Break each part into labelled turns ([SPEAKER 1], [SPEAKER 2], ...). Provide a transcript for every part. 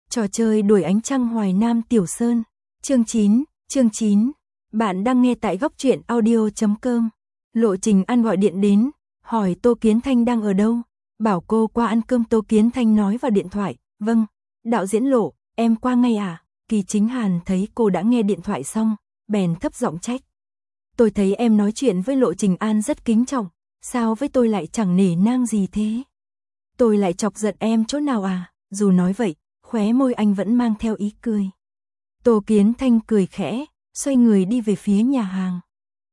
[SPEAKER 1] Trò chơi đuổi ánh trăng Hoài Nam Tiểu Sơn. Chương 9. Bạn đang nghe tại góc truyện audio.com. Lộ Trình An gọi điện đến, hỏi Tô Kiến Thanh đang ở đâu, bảo cô qua ăn cơm. Tô Kiến Thanh nói vào điện thoại, vâng, đạo diễn Lộ, em qua ngay à. Kỳ Chính Hàn thấy cô đã nghe điện thoại xong, bèn thấp giọng trách. Tôi thấy em nói chuyện với Lộ Trình An rất kính trọng, sao với tôi lại chẳng nể nang gì thế? Tôi lại chọc giận em chỗ nào à? Dù nói vậy, khóe môi anh vẫn mang theo ý cười. Tô Kiến Thanh cười khẽ, xoay người đi về phía nhà hàng.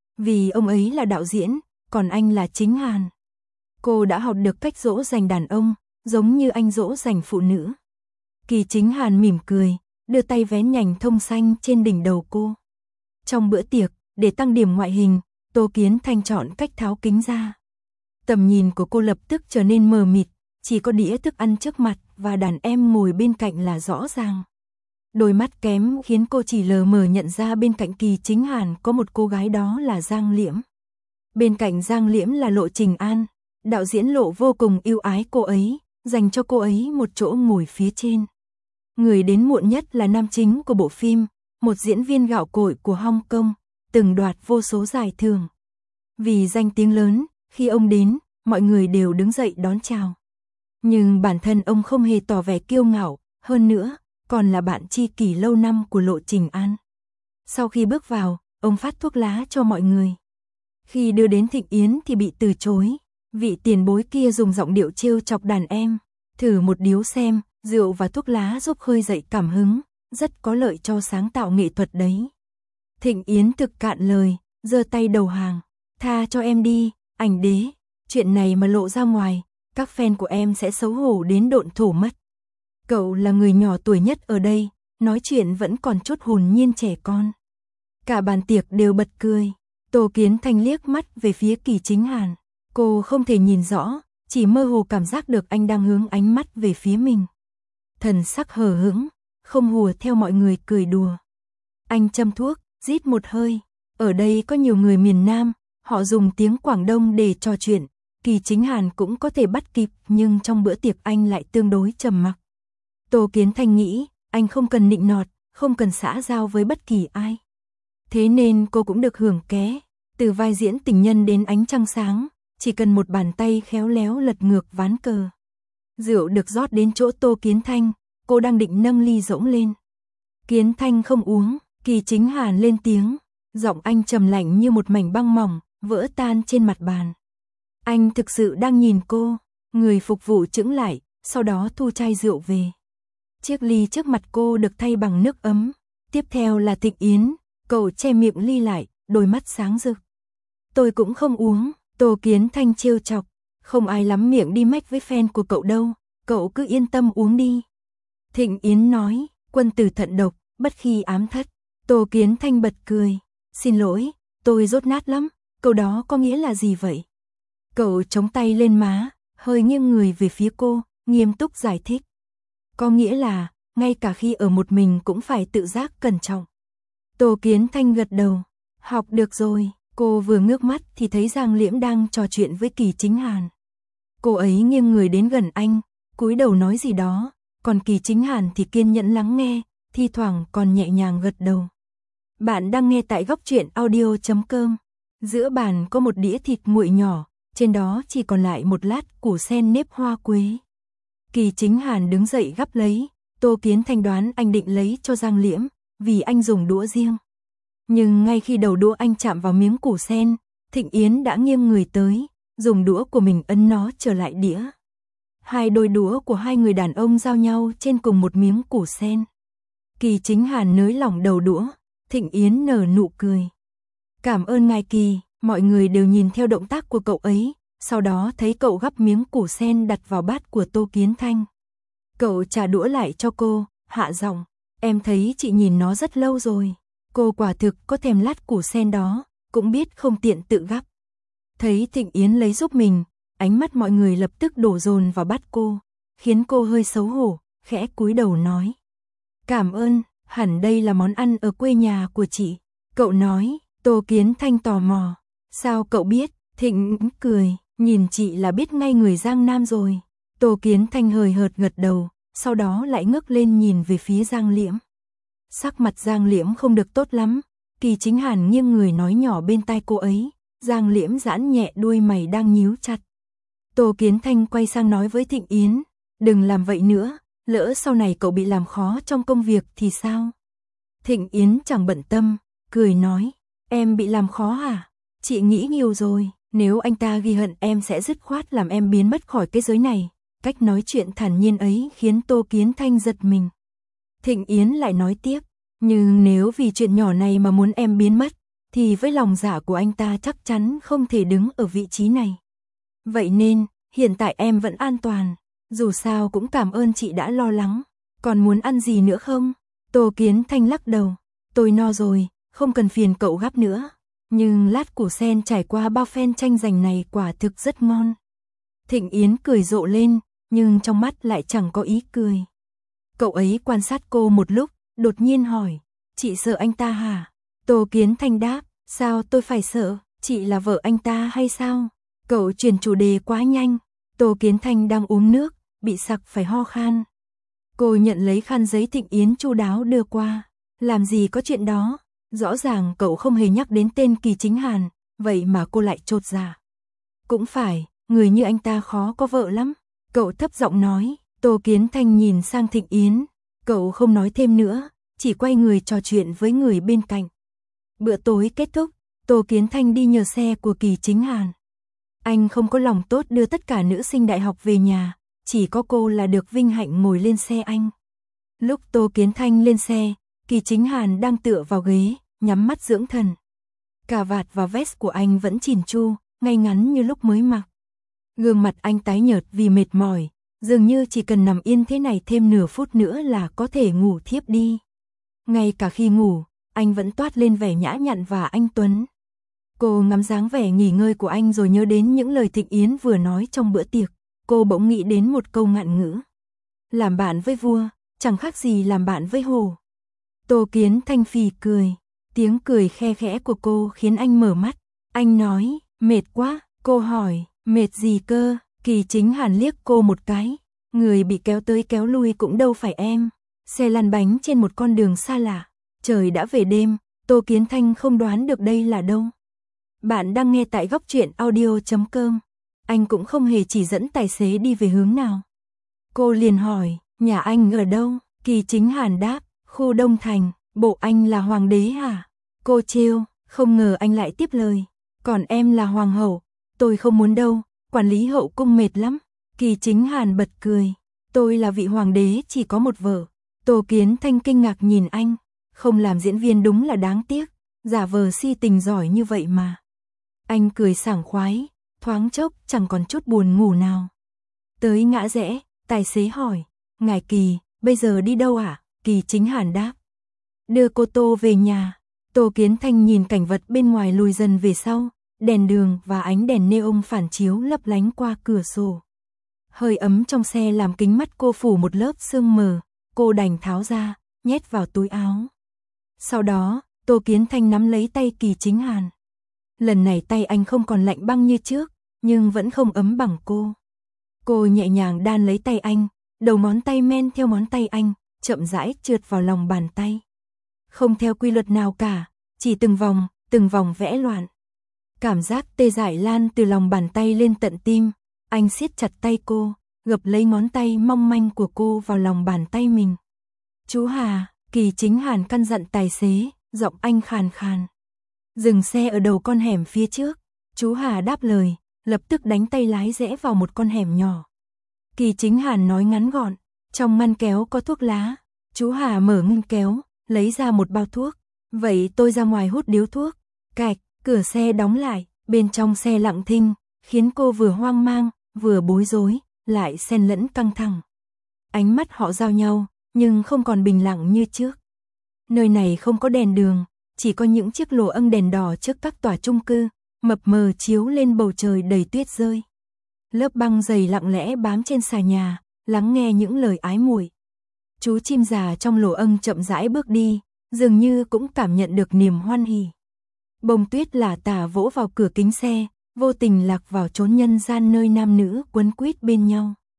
[SPEAKER 1] Vì ông ấy là đạo diễn, còn anh là Chính Hàn. Cô đã học được cách dỗ dành đàn ông, giống như anh dỗ dành phụ nữ. Kỳ Chính Hàn mỉm cười, đưa tay vén nhành thông xanh trên đỉnh đầu cô. Trong bữa tiệc, để tăng điểm ngoại hình, Tô Kiến Thanh chọn cách tháo kính ra. Tầm nhìn của cô lập tức trở nên mờ mịt, chỉ có đĩa thức ăn trước mặt và đàn em ngồi bên cạnh là rõ ràng. Đôi mắt kém khiến cô chỉ lờ mờ nhận ra bên cạnh Kỳ Chính Hàn có một cô gái, đó là Giang Liễm. Bên cạnh Giang Liễm là Lộ Trình An, đạo diễn Lộ vô cùng yêu ái cô ấy, dành cho cô ấy một chỗ ngồi phía trên. Người đến muộn nhất là nam chính của bộ phim, một diễn viên gạo cội của Hong Kong, từng đoạt vô số giải thưởng. Vì danh tiếng lớn, khi ông đến, mọi người đều đứng dậy đón chào. Nhưng bản thân ông không hề tỏ vẻ kiêu ngạo, hơn nữa, còn là bạn tri kỷ lâu năm của Lộ Trình An. Sau khi bước vào, ông phát thuốc lá cho mọi người. Khi đưa đến Thịnh Yến thì bị từ chối, vị tiền bối kia dùng giọng điệu trêu chọc đàn em. Thử một điếu xem, rượu và thuốc lá giúp khơi dậy cảm hứng, rất có lợi cho sáng tạo nghệ thuật đấy. Thịnh Yến thực cạn lời, giơ tay đầu hàng. Tha cho em đi, ảnh đế, chuyện này mà lộ ra ngoài, các fan của em sẽ xấu hổ đến độn thổ mất. Cậu là người nhỏ tuổi nhất ở đây, nói chuyện vẫn còn chút hồn nhiên trẻ con. Cả bàn tiệc đều bật cười. Tô Kiến Thanh liếc mắt về phía Kỳ Chính Hàn. Cô không thể nhìn rõ, chỉ mơ hồ cảm giác được anh đang hướng ánh mắt về phía mình. Thần sắc hờ hững, không hùa theo mọi người cười đùa. Anh châm thuốc, rít một hơi. Ở đây có nhiều người miền Nam, họ dùng tiếng Quảng Đông để trò chuyện. Kỳ Chính Hàn cũng có thể bắt kịp, nhưng trong bữa tiệc anh lại tương đối trầm mặc. Tô Kiến Thanh nghĩ, anh không cần nịnh nọt, không cần xã giao với bất kỳ ai. Thế nên cô cũng được hưởng ké, từ vai diễn tình nhân đến ánh trăng sáng, chỉ cần một bàn tay khéo léo lật ngược ván cờ. Rượu được rót đến chỗ Tô Kiến Thanh, cô đang định nâng ly rỗng lên. Kiến Thanh không uống, Kỳ Chính Hàn lên tiếng, giọng anh trầm lạnh như một mảnh băng mỏng, vỡ tan trên mặt bàn. Anh thực sự đang nhìn cô, người phục vụ chững lại, sau đó thu chai rượu về. Chiếc ly trước mặt cô được thay bằng nước ấm, tiếp theo là Thịnh Yến, cậu che miệng ly lại, đôi mắt sáng rực. Tôi cũng không uống, Tô Kiến Thanh trêu chọc, không ai lắm miệng đi mách với fan của cậu đâu, cậu cứ yên tâm uống đi. Thịnh Yến nói, quân tử thận độc, bất khi ám thất. Tô Kiến Thanh bật cười, xin lỗi, tôi dốt nát lắm, câu đó có nghĩa là gì vậy? Cậu chống tay lên má, hơi nghiêng người về phía cô, nghiêm túc giải thích. Có nghĩa là, ngay cả khi ở một mình cũng phải tự giác cẩn trọng. Tô Kiến Thanh gật đầu, học được rồi. Cô vừa ngước mắt thì thấy Giang Liễm đang trò chuyện với Kỳ Chính Hàn. Cô ấy nghiêng người đến gần anh, cúi đầu nói gì đó, còn Kỳ Chính Hàn thì kiên nhẫn lắng nghe, thi thoảng còn nhẹ nhàng gật đầu. Bạn đang nghe tại góc truyện audio.com. Giữa bàn có một đĩa thịt nguội nhỏ, trên đó chỉ còn lại một lát củ sen nếp hoa quế. Kỳ Chính Hàn đứng dậy gắp lấy, Tô Kiến Thanh đoán anh định lấy cho Giang Liễm, vì anh dùng đũa riêng. Nhưng ngay khi đầu đũa anh chạm vào miếng củ sen, Thịnh Yến đã nghiêng người tới, dùng đũa của mình ấn nó trở lại đĩa. Hai đôi đũa của hai người đàn ông giao nhau trên cùng một miếng củ sen. Kỳ Chính Hàn nới lỏng đầu đũa, Thịnh Yến nở nụ cười. Cảm ơn ngài Kỳ, mọi người đều nhìn theo động tác của cậu ấy, sau đó thấy cậu gắp miếng củ sen đặt vào bát của Tô Kiến Thanh. Cậu trả đũa lại cho cô, hạ giọng, em thấy chị nhìn nó rất lâu rồi. Cô quả thực có thèm lát củ sen đó, cũng biết không tiện tự gắp. Thấy Thịnh Yến lấy giúp mình, ánh mắt mọi người lập tức đổ dồn vào bát cô, khiến cô hơi xấu hổ, khẽ cúi đầu nói. Cảm ơn, hẳn đây là món ăn ở quê nhà của chị. Cậu nói. Tô Kiến Thanh tò mò. Sao cậu biết? Thịnh cười, nhìn chị là biết ngay người Giang Nam rồi. Tô Kiến Thanh hời hợt gật đầu, sau đó lại ngước lên nhìn về phía Giang Liễm. Sắc mặt Giang Liễm không được tốt lắm, Kỳ Chính Hàn nghiêng người nói nhỏ bên tai cô ấy, Giang Liễm giãn nhẹ đuôi mày đang nhíu chặt. Tô Kiến Thanh quay sang nói với Thịnh Yến, đừng làm vậy nữa, lỡ sau này cậu bị làm khó trong công việc thì sao? Thịnh Yến chẳng bận tâm, cười nói, em bị làm khó hả? Chị nghĩ nhiều rồi, nếu anh ta ghi hận em sẽ dứt khoát làm em biến mất khỏi cái giới này. Cách nói chuyện thản nhiên ấy khiến Tô Kiến Thanh giật mình. Thịnh Yến lại nói tiếp, nhưng nếu vì chuyện nhỏ này mà muốn em biến mất, thì với lòng dạ của anh ta chắc chắn không thể đứng ở vị trí này. Vậy nên, hiện tại em vẫn an toàn, dù sao cũng cảm ơn chị đã lo lắng. Còn muốn ăn gì nữa không? Tô Kiến Thanh lắc đầu, tôi no rồi, không cần phiền cậu gắp nữa. Nhưng lát củ sen trải qua bao phen chanh dành này quả thực rất ngon. Thịnh Yến cười rộ lên, nhưng trong mắt lại chẳng có ý cười. Cậu ấy quan sát cô một lúc, đột nhiên hỏi, chị sợ anh ta hả? Tô Kiến Thanh đáp, sao tôi phải sợ, chị là vợ anh ta hay sao? Cậu chuyển chủ đề quá nhanh. Tô Kiến Thanh đang uống nước, bị sặc phải ho khan. Cô nhận lấy khăn giấy Thịnh Yến chu đáo đưa qua. Làm gì có chuyện đó, rõ ràng cậu không hề nhắc đến tên Kỳ Chính Hàn, vậy mà cô lại chột dạ. Cũng phải, người như anh ta khó có vợ lắm. Cậu thấp giọng nói. Tô Kiến Thanh nhìn sang Thịnh Yến, cậu không nói thêm nữa, chỉ quay người trò chuyện với người bên cạnh. Bữa tối kết thúc, Tô Kiến Thanh đi nhờ xe của Kỳ Chính Hàn. Anh không có lòng tốt đưa tất cả nữ sinh đại học về nhà, chỉ có cô là được vinh hạnh ngồi lên xe anh. Lúc Tô Kiến Thanh lên xe, Kỳ Chính Hàn đang tựa vào ghế, nhắm mắt dưỡng thần. Cà vạt và vest của anh vẫn chỉn chu, ngay ngắn như lúc mới mặc. Gương mặt anh tái nhợt vì mệt mỏi, dường như chỉ cần nằm yên thế này thêm nửa phút nữa là có thể ngủ thiếp đi. Ngay cả khi ngủ, anh vẫn toát lên vẻ nhã nhặn và anh tuấn. Cô ngắm dáng vẻ nghỉ ngơi của anh rồi nhớ đến những lời Thịnh Yến vừa nói trong bữa tiệc. Cô bỗng nghĩ đến một câu ngạn ngữ. Làm bạn với vua, chẳng khác gì làm bạn với hổ. Tô Kiến Thanh phì cười. Tiếng cười khe khẽ của cô khiến anh mở mắt. Anh nói, mệt quá. Cô hỏi, mệt gì cơ? Kỳ Chính Hàn liếc cô một cái. Người bị kéo tới kéo lui cũng đâu phải em. Xe lăn bánh trên một con đường xa lạ. Trời đã về đêm, Tô Kiến Thanh không đoán được đây là đâu. Bạn đang nghe tại góc truyện audio.com. Anh cũng không hề chỉ dẫn tài xế đi về hướng nào. Cô liền hỏi, nhà anh ở đâu? Kỳ Chính Hàn đáp, khu Đông Thành. Bộ anh là hoàng đế hả? Cô trêu, không ngờ anh lại tiếp lời. Còn em là hoàng hậu. Tôi không muốn đâu, quản lý hậu cung mệt lắm. Kỳ Chính Hàn bật cười. Tôi là vị hoàng đế chỉ có một vợ. Tô Kiến Thanh kinh ngạc nhìn anh. Không làm diễn viên đúng là đáng tiếc. Giả vờ si tình giỏi như vậy mà. Anh cười sảng khoái, thoáng chốc chẳng còn chút buồn ngủ nào. Tới ngã rẽ, tài xế hỏi, ngài Kỳ, bây giờ đi đâu ạ? Kỳ Chính Hàn đáp, đưa cô Tô về nhà. Tô Kiến Thanh nhìn cảnh vật bên ngoài lùi dần về sau, đèn đường và ánh đèn neon phản chiếu lấp lánh qua cửa sổ. Hơi ấm trong xe làm kính mắt cô phủ một lớp sương mờ, cô đành tháo ra, nhét vào túi áo. Sau đó, Tô Kiến Thanh nắm lấy tay Kỳ Chính Hàn. Lần này tay anh không còn lạnh băng như trước, nhưng vẫn không ấm bằng cô. Cô nhẹ nhàng đan lấy tay anh, đầu ngón tay men theo ngón tay anh, chậm rãi trượt vào lòng bàn tay. Không theo quy luật nào cả, chỉ từng vòng vẽ loạn. Cảm giác tê dại lan từ lòng bàn tay lên tận tim, anh siết chặt tay cô, gập lấy ngón tay mong manh của cô vào lòng bàn tay mình. Chú Hà, Kỳ Chính Hàn căn dặn tài xế, giọng anh khàn khàn. Dừng xe ở đầu con hẻm phía trước. Chú Hà đáp lời, lập tức đánh tay lái rẽ vào một con hẻm nhỏ. Kỳ Chính Hàn nói ngắn gọn, trong ngăn kéo có thuốc lá. Chú Hà mở ngăn kéo, lấy ra một bao thuốc. Vậy tôi ra ngoài hút điếu thuốc. Cạch, cửa xe đóng lại, bên trong xe lặng thinh, khiến cô vừa hoang mang, vừa bối rối, lại xen lẫn căng thẳng. Ánh mắt họ giao nhau, nhưng không còn bình lặng như trước. Nơi này không có đèn đường, chỉ có những chiếc lồ âng đèn đỏ trước các tòa chung cư, mập mờ chiếu lên bầu trời đầy tuyết rơi. Lớp băng dày lặng lẽ bám trên xà nhà, lắng nghe những lời ái muội. Chú chim già trong lồ âng chậm rãi bước đi, dường như cũng cảm nhận được niềm hoan hỉ. Bông tuyết lả tả vỗ vào cửa kính xe, vô tình lạc vào chốn nhân gian nơi nam nữ quấn quýt bên nhau.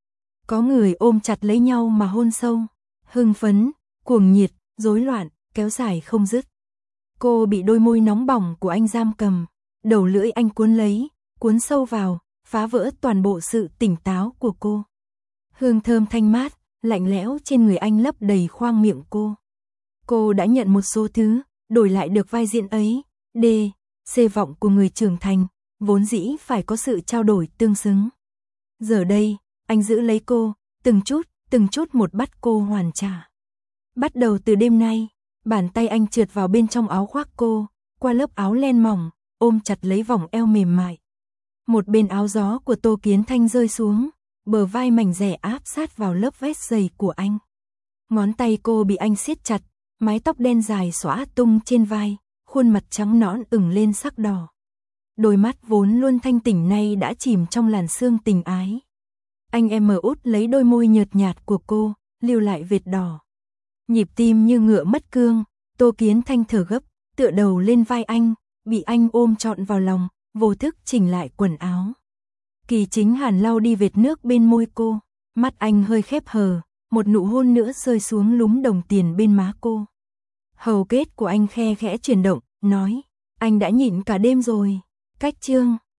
[SPEAKER 1] Có người ôm chặt lấy nhau mà hôn sâu, hưng phấn, cuồng nhiệt, rối loạn, kéo dài không dứt. Cô bị đôi môi nóng bỏng của anh giam cầm, đầu lưỡi anh cuốn lấy, cuốn sâu vào, phá vỡ toàn bộ sự tỉnh táo của cô. Hương thơm thanh mát, lạnh lẽo trên người anh lấp đầy khoang miệng cô. Cô đã nhận một số thứ, đổi lại được vai diễn ấy. C vọng của người trưởng thành, vốn dĩ phải có sự trao đổi tương xứng. Giờ đây, anh giữ lấy cô, từng chút một bắt cô hoàn trả. Bắt đầu từ đêm nay, bàn tay anh trượt vào bên trong áo khoác cô, qua lớp áo len mỏng, ôm chặt lấy vòng eo mềm mại. Một bên áo gió của Tô Kiến Thanh rơi xuống, bờ vai mảnh dẻ áp sát vào lớp vest dày của anh. Ngón tay cô bị anh siết chặt, mái tóc đen dài xõa tung trên vai, khuôn mặt trắng nõn ửng lên sắc đỏ. Đôi mắt vốn luôn thanh tỉnh nay đã chìm trong làn sương tình ái. Anh em út lấy đôi môi nhợt nhạt của cô, lưu lại vệt đỏ. Nhịp tim như ngựa mất cương, Tô Kiến Thanh thở gấp, tựa đầu lên vai anh, bị anh ôm trọn vào lòng, vô thức chỉnh lại quần áo. Kỳ Chính Hàn lau đi vệt nước bên môi cô, mắt anh hơi khép hờ, một nụ hôn nữa rơi xuống lúm đồng tiền bên má cô. Hầu kết của anh khe khẽ chuyển động, nói, anh đã nhịn cả đêm rồi. Cách chương